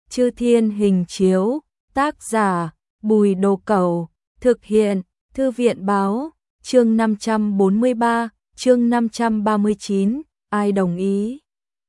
Chư Thiên Hình Chiếu, tác giả Bùi Đồ Cẩu, thực hiện Thư viện báo, chương 543, chương 539, ai đồng ý,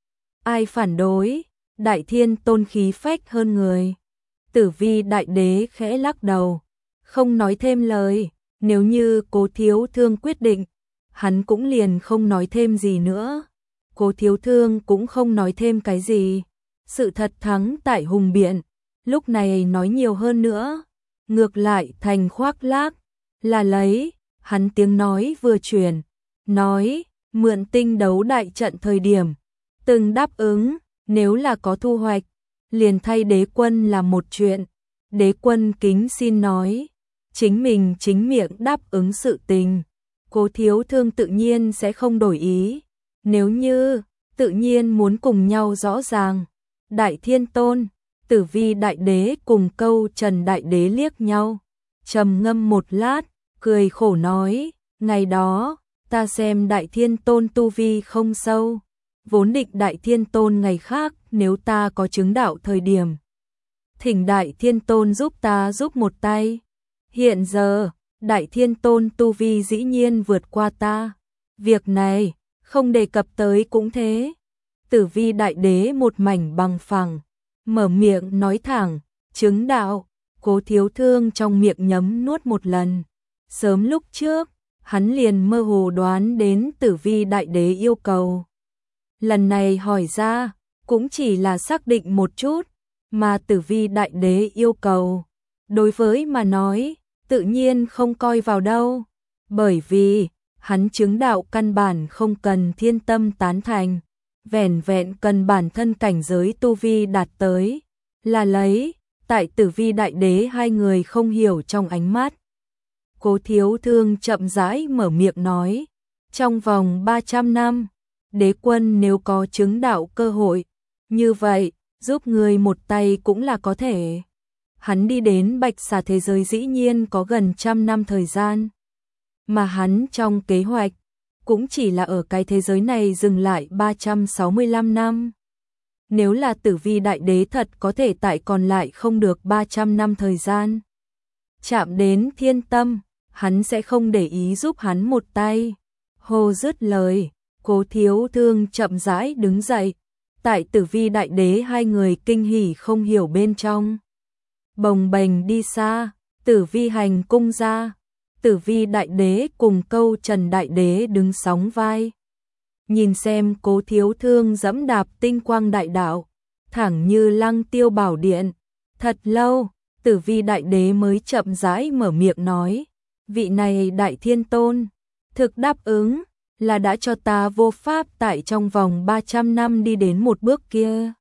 ai phản đối, Đại Thiên Tôn khí phách hơn người. Tử Vi Đại Đế khẽ lắc đầu, không nói thêm lời, nếu như Cố Thiếu Thương quyết định, hắn cũng liền không nói thêm gì nữa. Cố Thiếu Thương cũng không nói thêm cái gì. Sự thật thắng tại hùng biện, lúc này nói nhiều hơn nữa, ngược lại thành khoác lác, là lấy, hắn tiếng nói vừa chuyển, nói, mượn tinh đấu đại trận thời điểm, từng đáp ứng, nếu là có thu hoạch, liền thay đế quân làm một chuyện, đế quân kính xin nói, chính mình chính miệng đáp ứng sự tình, Cố Thiếu Thương tự nhiên sẽ không đổi ý, nếu như, tự nhiên muốn cùng nhau rõ ràng. Đại Thiên Tôn, Tử Vi Đại Đế cùng Câu Trần Đại Đế liếc nhau, trầm ngâm một lát, cười khổ nói, ngày đó, ta xem Đại Thiên Tôn tu vi không sâu, vốn định Đại Thiên Tôn ngày khác nếu ta có chứng đạo thời điểm. Thỉnh Đại Thiên Tôn giúp ta giúp một tay, hiện giờ, Đại Thiên Tôn tu vi dĩ nhiên vượt qua ta, việc này, không đề cập tới cũng thế. Tử Vi Đại Đế một mảnh bằng phẳng, mở miệng nói thẳng, chứng đạo, Cố Thiếu Thương trong miệng nhấm nuốt một lần. Sớm lúc trước, hắn liền mơ hồ đoán đến Tử Vi Đại Đế yêu cầu. Lần này hỏi ra, cũng chỉ là xác định một chút, mà Tử Vi Đại Đế yêu cầu. Đối với mà nói, tự nhiên không coi vào đâu, bởi vì, hắn chứng đạo căn bản không cần thiên tâm tán thành. Vẻn vẹn cần bản thân cảnh giới tu vi đạt tới, là lấy, tại Tử Vi Đại Đế hai người không hiểu trong ánh mắt. Cố Thiếu Thương chậm rãi mở miệng nói, trong vòng 300 năm, đế quân nếu có chứng đạo cơ hội, như vậy, giúp người một tay cũng là có thể. Hắn đi đến Bạch Xà thế giới dĩ nhiên có gần 100 năm thời gian, mà hắn trong kế hoạch, cũng chỉ là ở cái thế giới này dừng lại 365 năm. Nếu là Tử Vi Đại Đế thật có thể tại còn lại không được 300 năm thời gian, chạm đến thiên tâm, hắn sẽ không để ý giúp hắn một tay. Hồ dứt lời, Cố Thiếu Thương chậm rãi đứng dậy, tại Tử Vi Đại Đế hai người kinh hỉ không hiểu bên trong. Bồng bềnh đi xa, Tử Vi hành cung ra. Tử Vi Đại Đế cùng Câu Trần Đại Đế đứng sóng vai. Nhìn xem Cố Thiếu Thương dẫm đạp tinh quang đại đạo, thẳng như Lăng Tiêu Bảo Điện. Thật lâu, Tử Vi Đại Đế mới chậm rãi mở miệng nói, vị này Đại Thiên Tôn, thực đáp ứng, là đã cho ta vô pháp tại trong vòng 300 năm đi đến một bước kia.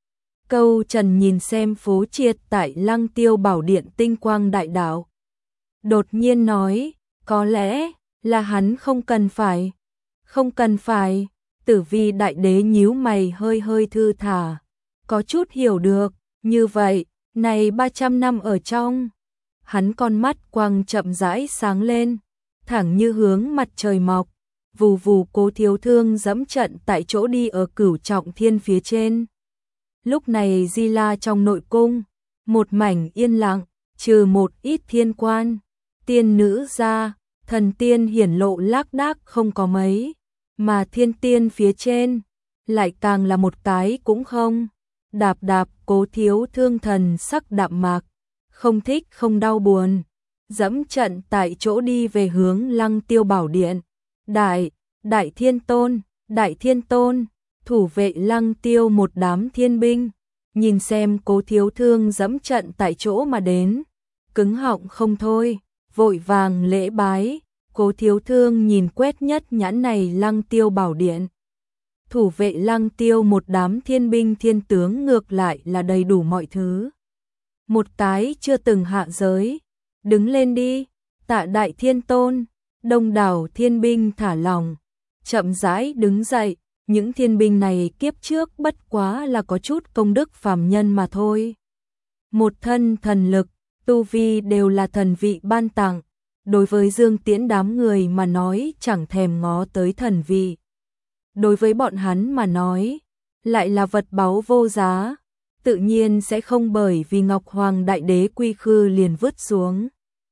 Câu Trần nhìn xem Phố Triệt tại Lăng Tiêu Bảo Điện tinh quang đại đạo. Đột nhiên nói, có lẽ là hắn không cần phải. Không cần phải, Tử Vi Đại Đế nhíu mày hơi hơi thư thả. Có chút hiểu được, như vậy, này 300 năm ở trong. Hắn con mắt quang chậm rãi sáng lên, thẳng như hướng mặt trời mọc. Vù vù Cố Thiếu Thương dẫm trận tại chỗ đi ở Cửu Trọng Thiên phía trên. Lúc này Di La trong nội cung, một mảnh yên lặng, trừ một ít thiên quan. Tiên nữ ra, thần tiên hiển lộ lác đác không có mấy, mà thiên tiên phía trên, lại càng là một cái cũng không. Đạp đạp Cố Thiếu Thương thần sắc đạm mạc, không thích không đau buồn, dẫm trận tại chỗ đi về hướng Lăng Tiêu Bảo Điện. Đại Thiên Tôn, thủ vệ Lăng Tiêu một đám thiên binh, nhìn xem Cố Thiếu Thương dẫm trận tại chỗ mà đến, cứng họng không thôi. Vội vàng lễ bái, Cố Thiếu Thương nhìn quét nhất nhãn này Lăng Tiêu Bảo Điện. Thủ vệ Lăng Tiêu một đám thiên binh thiên tướng ngược lại là đầy đủ mọi thứ. Một cái chưa từng hạ giới, đứng lên đi, tạ Đại Thiên Tôn, đông đảo thiên binh thả lòng, chậm rãi đứng dậy, những thiên binh này kiếp trước bất quá là có chút công đức phàm nhân mà thôi. Một thân thần lực, tu vi đều là thần vị ban tặng, đối với Dương Tiễn đám người mà nói chẳng thèm ngó tới thần vị. Đối với bọn hắn mà nói, lại là vật báu vô giá, tự nhiên sẽ không bởi vì Ngọc Hoàng Đại Đế quy khư liền vứt xuống.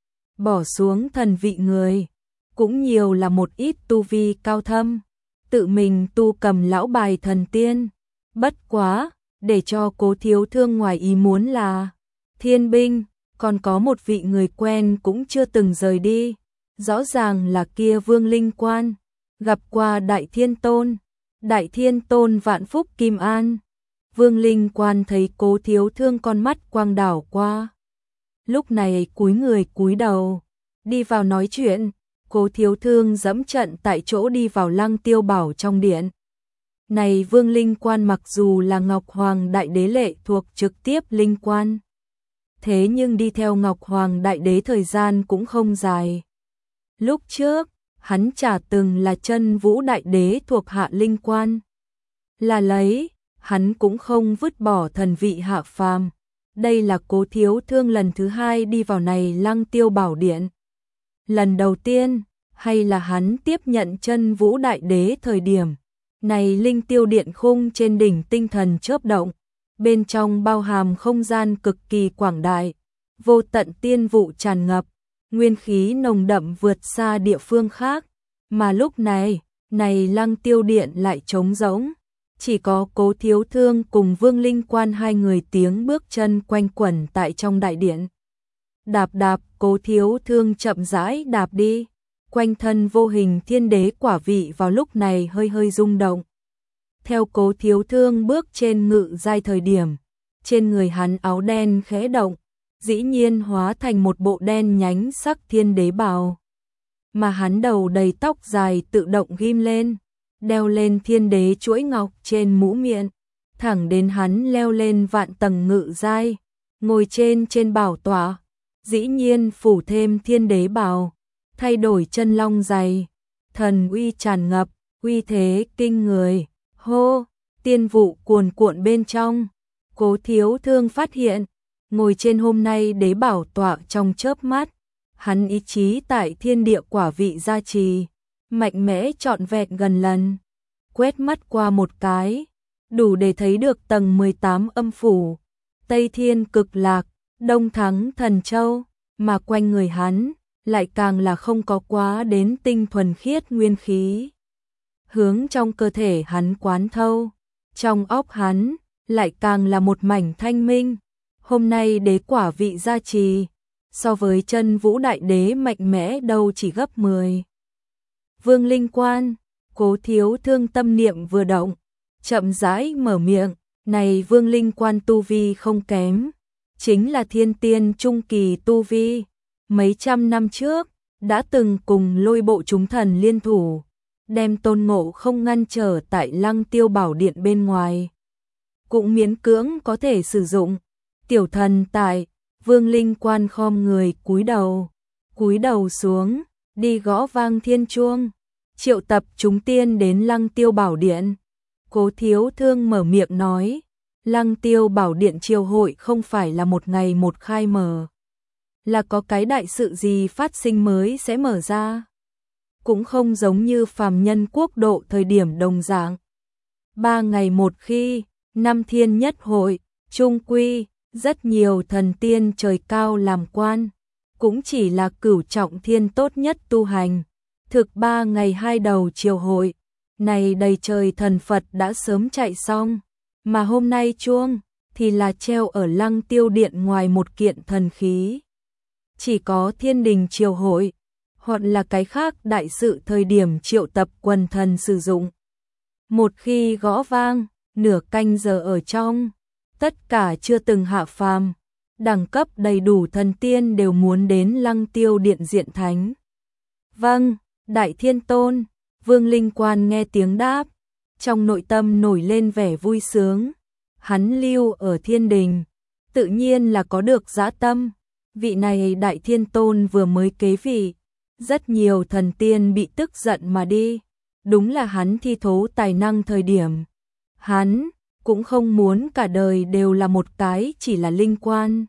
Bỏ xuống thần vị người, cũng nhiều là một ít tu vi cao thâm, tự mình tu cầm lão bài thần tiên. Bất quá, để cho Cố Thiếu Thương ngoài ý muốn là Thiên binh, còn có một vị người quen cũng chưa từng rời đi, rõ ràng là kia Vương Linh Quan, gặp qua Đại Thiên Tôn. Đại Thiên Tôn vạn phúc kim an. Vương Linh Quan thấy Cố Thiếu Thương con mắt quang đảo qua. Lúc này cúi người cúi đầu, đi vào nói chuyện. Cố Thiếu Thương dẫm trận tại chỗ đi vào Lăng Tiêu Bảo trong điện. Này Vương Linh Quan mặc dù là Ngọc Hoàng Đại Đế lệ thuộc trực tiếp Linh Quan, thế nhưng đi theo Ngọc Hoàng Đại Đế thời gian cũng không dài. Lúc trước, hắn chả từng là Chân Vũ Đại Đế thuộc hạ Linh Quan. Là lấy, hắn cũng không vứt bỏ thần vị hạ phàm. Đây là Cố Thiếu Thương lần thứ hai đi vào này Lăng Tiêu Bảo Điện. Lần đầu tiên, hay là hắn tiếp nhận Chân Vũ Đại Đế thời điểm. Này Linh Tiêu Điện khung trên đỉnh tinh thần chớp động, bên trong bao hàm không gian cực kỳ quảng đại, vô tận tiên vụ tràn ngập, nguyên khí nồng đậm vượt xa địa phương khác, mà lúc này, này Lăng Tiêu Điện lại trống rỗng, chỉ có Cố Thiếu Thương cùng Vương Linh Quan hai người tiếng bước chân quanh quẩn tại trong đại điện. Đạp đạp, Cố Thiếu Thương chậm rãi đạp đi, quanh thân vô hình thiên đế quả vị vào lúc này hơi hơi rung động. Theo Cố Thiếu Thương bước trên ngự giai thời điểm, trên người hắn áo đen khẽ động, dĩ nhiên hóa thành một bộ đen nhánh sắc thiên đế bào. Mà hắn đầu đầy tóc dài tự động ghim lên, đeo lên thiên đế chuỗi ngọc trên mũ miệng, thẳng đến hắn leo lên vạn tầng ngự giai, ngồi trên bảo tọa, dĩ nhiên phủ thêm thiên đế bào, thay đổi chân long dày, thần uy tràn ngập, uy thế kinh người. Hô, tiên vụ cuồn cuộn bên trong, Cố Thiếu Thương phát hiện, ngồi trên hôm nay đế bảo tọa trong chớp mắt, hắn ý chí tại thiên địa quả vị gia trì, mạnh mẽ trọn vẹn gần lần, quét mắt qua một cái, đủ để thấy được tầng 18 âm phủ, Tây Thiên Cực Lạc, Đông Thắng Thần Châu, mà quanh người hắn lại càng là không có quá đến tinh thuần khiết nguyên khí. Hướng trong cơ thể hắn quán thâu, trong óc hắn lại càng là một mảnh thanh minh. Hôm nay đế quả vị gia trì, so với Chân Vũ Đại Đế mạnh mẽ đâu chỉ gấp 10. Vương Linh Quan, Cố Thiếu Thương tâm niệm vừa động, chậm rãi mở miệng, này Vương Linh Quan tu vi không kém, chính là thiên tiên trung kỳ tu vi, mấy trăm năm trước đã từng cùng Lôi Bộ chúng thần liên thủ, đem Tôn Ngộ Không ngăn trở tại Lăng Tiêu Bảo Điện bên ngoài, cũng miễn cưỡng có thể sử dụng. Tiểu thần tại, Vương Linh Quan khom người cúi đầu xuống, đi gõ vang thiên chuông, triệu tập chúng tiên đến Lăng Tiêu Bảo Điện. Cố Thiếu Thương mở miệng nói, Lăng Tiêu Bảo Điện triều hội không phải là một ngày một khai mở, là có cái đại sự gì phát sinh mới sẽ mở ra. Cũng không giống như phàm nhân quốc độ thời điểm đồng dạng. 3 ngày một khi, 5 thiên nhất hội, trung quy, rất nhiều thần tiên trời cao làm quan, cũng chỉ là cửu trọng thiên tốt nhất tu hành. Thực 3 ngày 2 đầu triều hội, này đầy trời thần Phật đã sớm chạy xong, mà hôm nay chuông thì là treo ở Lăng Tiêu Điện ngoài một kiện thần khí. Chỉ có thiên đình triều hội, hoặc là cái khác đại sự thời điểm triệu tập quần thần sử dụng. Một khi gõ vang, nửa canh giờ ở trong, tất cả chưa từng hạ phàm, đẳng cấp đầy đủ thần tiên đều muốn đến Lăng Tiêu Điện diện thánh. Vâng, Đại Thiên Tôn, Vương Linh Quan nghe tiếng đáp, trong nội tâm nổi lên vẻ vui sướng. Hắn lưu ở thiên đình, tự nhiên là có được dã tâm. Vị này Đại Thiên Tôn vừa mới kế vị, rất nhiều thần tiên bị tức giận mà đi. Đúng là hắn thi thố tài năng thời điểm. Hắn cũng không muốn cả đời đều là một cái chỉ là linh quan.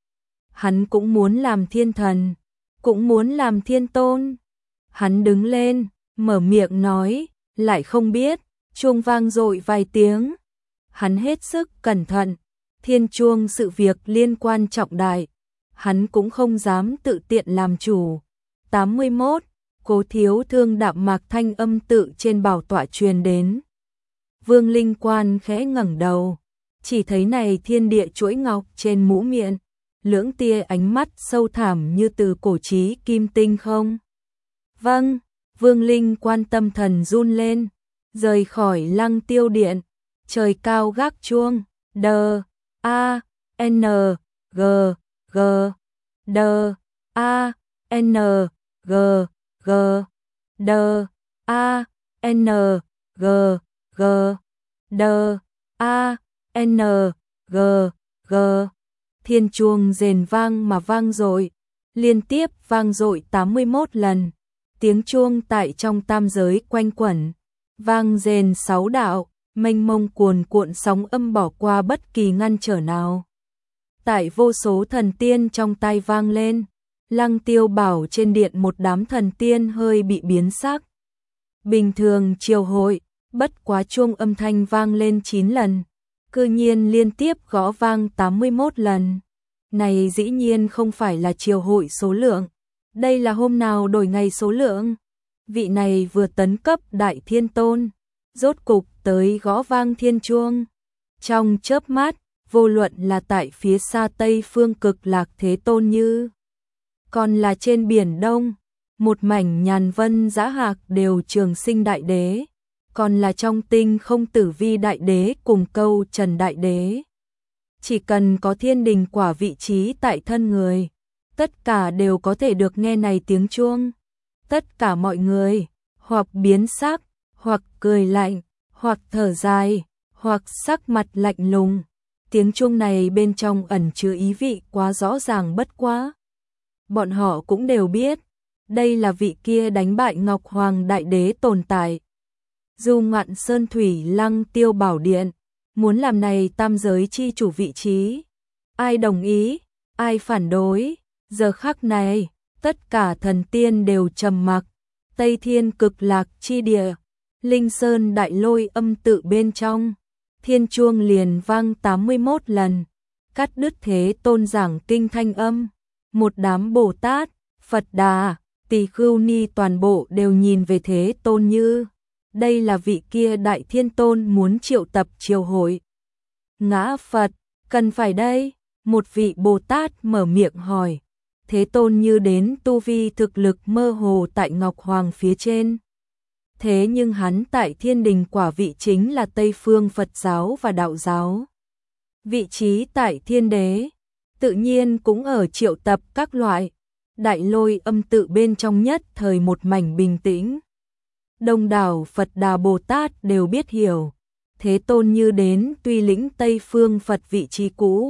Hắn cũng muốn làm thiên thần, cũng muốn làm thiên tôn. Hắn đứng lên, mở miệng nói, lại không biết, chuông vang dội vài tiếng. Hắn hết sức cẩn thận, thiên chuông sự việc liên quan trọng đại, hắn cũng không dám tự tiện làm chủ. 81. Cố Thiếu Thương đạm mạc thanh âm tự trên bảo tọa truyền đến. Vương Linh Quan khẽ ngẩng đầu, chỉ thấy này thiên địa chuỗi ngọc trên mũ miệng, lưỡng tia ánh mắt sâu thẳm như từ cổ chí kim tinh không. Vâng, Vương Linh Quan tâm thần run lên, rời khỏi Lăng Tiêu Điện, trời cao gác chuông, đờ, a, n, g, g, đờ, a, n, g, g, đờ, a, n, g, g, đờ, a, n, g, g. Thiên chuông rền vang mà vang dội, liên tiếp vang dội 81 lần. Tiếng chuông tại trong tam giới quanh quẩn, vang rền 6 đạo, mênh mông cuồn cuộn sóng âm bỏ qua bất kỳ ngăn trở nào. Tại vô số thần tiên trong tai vang lên, Lăng Tiêu bảo trên điện một đám thần tiên hơi bị biến sắc. Bình thường triều hội, bất quá chuông âm thanh vang lên 9 lần, cư nhiên liên tiếp gõ vang 81 lần. Này dĩ nhiên không phải là triều hội số lượng, đây là hôm nào đổi ngày số lượng. Vị này vừa tấn cấp Đại Thiên Tôn, rốt cục tới gõ vang thiên chuông. Trong chớp mắt, vô luận là tại phía xa Tây Phương Cực Lạc Thế Tôn như còn là trên biển Đông, một mảnh nhàn vân dã hạc đều Trường Sinh Đại Đế, còn là trong tinh không Tử Vi Đại Đế cùng Câu Trần Đại Đế. Chỉ cần có thiên đình quả vị trí tại thân người, tất cả đều có thể được nghe này tiếng chuông. Tất cả mọi người, hoặc biến sắc, hoặc cười lạnh, hoặc thở dài, hoặc sắc mặt lạnh lùng. Tiếng chuông này bên trong ẩn chứa ý vị quá rõ ràng bất quá. Bọn họ cũng đều biết, đây là vị kia đánh bại Ngọc Hoàng Đại Đế tồn tại. Dù Ngạn Sơn Thủy Lăng Tiêu Bảo Điện, muốn làm này tam giới chi chủ vị trí. Ai đồng ý, ai phản đối, giờ khắc này, tất cả thần tiên đều trầm mặc. Tây Thiên Cực Lạc chi địa, Linh Sơn Đại Lôi âm tự bên trong, thiên chuông liền vang 81 lần, cắt đứt Thế Tôn giảng kinh thanh âm. Một đám Bồ Tát, Phật Đà, Tỳ Khưu Ni toàn bộ đều nhìn về Thế Tôn như đây là vị kia Đại Thiên Tôn muốn triệu tập triều hội. Ngã Phật, cần phải đây? Một vị Bồ Tát mở miệng hỏi. Thế Tôn như đến tu vi thực lực mơ hồ tại Ngọc Hoàng phía trên. Thế nhưng hắn tại thiên đình quả vị chính là Tây Phương Phật giáo và Đạo giáo. Vị trí tại thiên đế, tự nhiên cũng ở triệu tập các loại. Đại Lôi âm tự bên trong nhất thời một mảnh bình tĩnh. Đông đảo Phật Đà Bồ Tát đều biết hiểu. Thế Tôn như đến tuy lĩnh Tây Phương Phật vị trí cũ.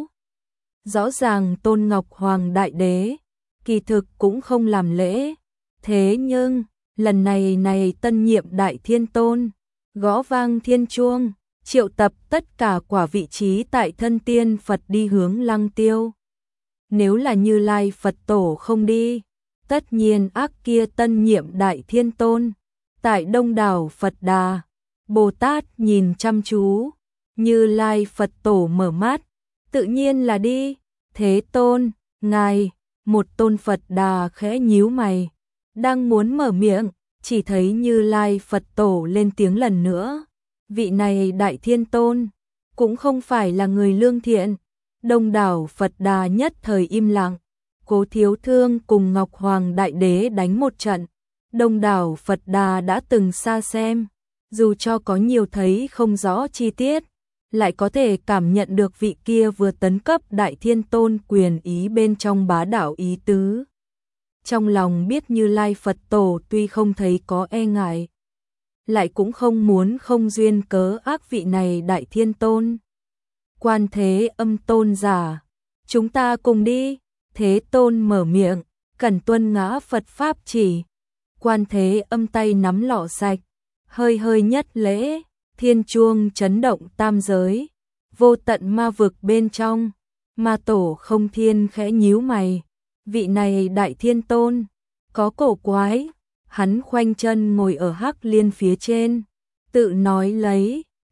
Rõ ràng Tôn Ngọc Hoàng Đại Đế, kỳ thực cũng không làm lễ. Thế nhưng, lần này tân nhiệm Đại Thiên Tôn, gõ vang thiên chuông, triệu tập tất cả quả vị trí tại thân tiên Phật đi hướng Lăng Tiêu. Nếu là Như Lai Phật Tổ không đi, tất nhiên ác kia tân nhiệm Đại Thiên Tôn. Tại đông đảo Phật Đà, Bồ Tát nhìn chăm chú, Như Lai Phật Tổ mở mắt, tự nhiên là đi. Thế Tôn, ngài, một tôn Phật Đà khẽ nhíu mày, đang muốn mở miệng, chỉ thấy Như Lai Phật Tổ lên tiếng lần nữa. Vị này Đại Thiên Tôn, cũng không phải là người lương thiện. Đông đảo Phật Đà nhất thời im lặng, Cố Thiếu Thương cùng Ngọc Hoàng Đại Đế đánh một trận. Đông đảo Phật Đà đã từng xa xem, dù cho có nhiều thấy không rõ chi tiết, lại có thể cảm nhận được vị kia vừa tấn cấp Đại Thiên Tôn quyền ý bên trong bá đạo ý tứ. Trong lòng biết Như Lai Phật Tổ tuy không thấy có e ngại, lại cũng không muốn không duyên cớ ác vị này Đại Thiên Tôn. Quan Thế Âm tôn giả, chúng ta cùng đi. Thế Tôn mở miệng, cẩn tuân ngã Phật Pháp chỉ. Quan Thế Âm tay nắm lọ sạch, hơi nhất lễ, thiên chuông chấn động tam giới, vô tận ma vực bên trong. Ma Tổ Không Thiên khẽ nhíu mày, vị này Đại Thiên Tôn, có cổ quái. Hắn khoanh chân ngồi ở Hắc Liên phía trên, tự nói lấy,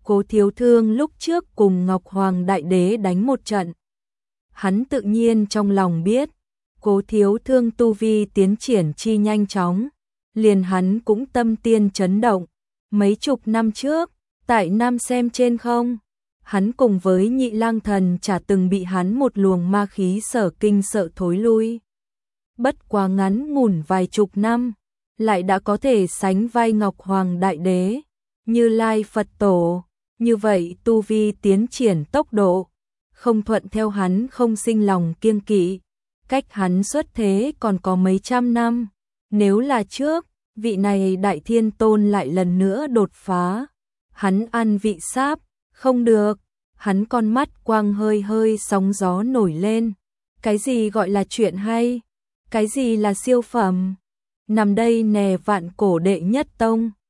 Cố Thiếu Thương lúc trước cùng Ngọc Hoàng Đại Đế đánh một trận. Hắn tự nhiên trong lòng biết, Cố Thiếu Thương tu vi tiến triển chi nhanh chóng, liền hắn cũng tâm tiên chấn động. Mấy chục năm trước, tại Nam Xem trên không, hắn cùng với Nhị Lang Thần chả từng bị hắn một luồng ma khí sở kinh sợ thối lui. Bất quá ngắn ngủn vài chục năm, lại đã có thể sánh vai Ngọc Hoàng Đại Đế, Như Lai Phật Tổ. Như vậy tu vi tiến triển tốc độ, không thuận theo hắn không sinh lòng kiêng kỵ. Cách hắn xuất thế còn có mấy trăm năm. Nếu là trước, vị này Đại Thiên Tôn lại lần nữa đột phá, hắn ăn vị sáp, không được. Hắn con mắt quang hơi hơi sóng gió nổi lên. Cái gì gọi là chuyện hay? Cái gì là siêu phẩm? Nằm đây nè vạn cổ đệ nhất tông.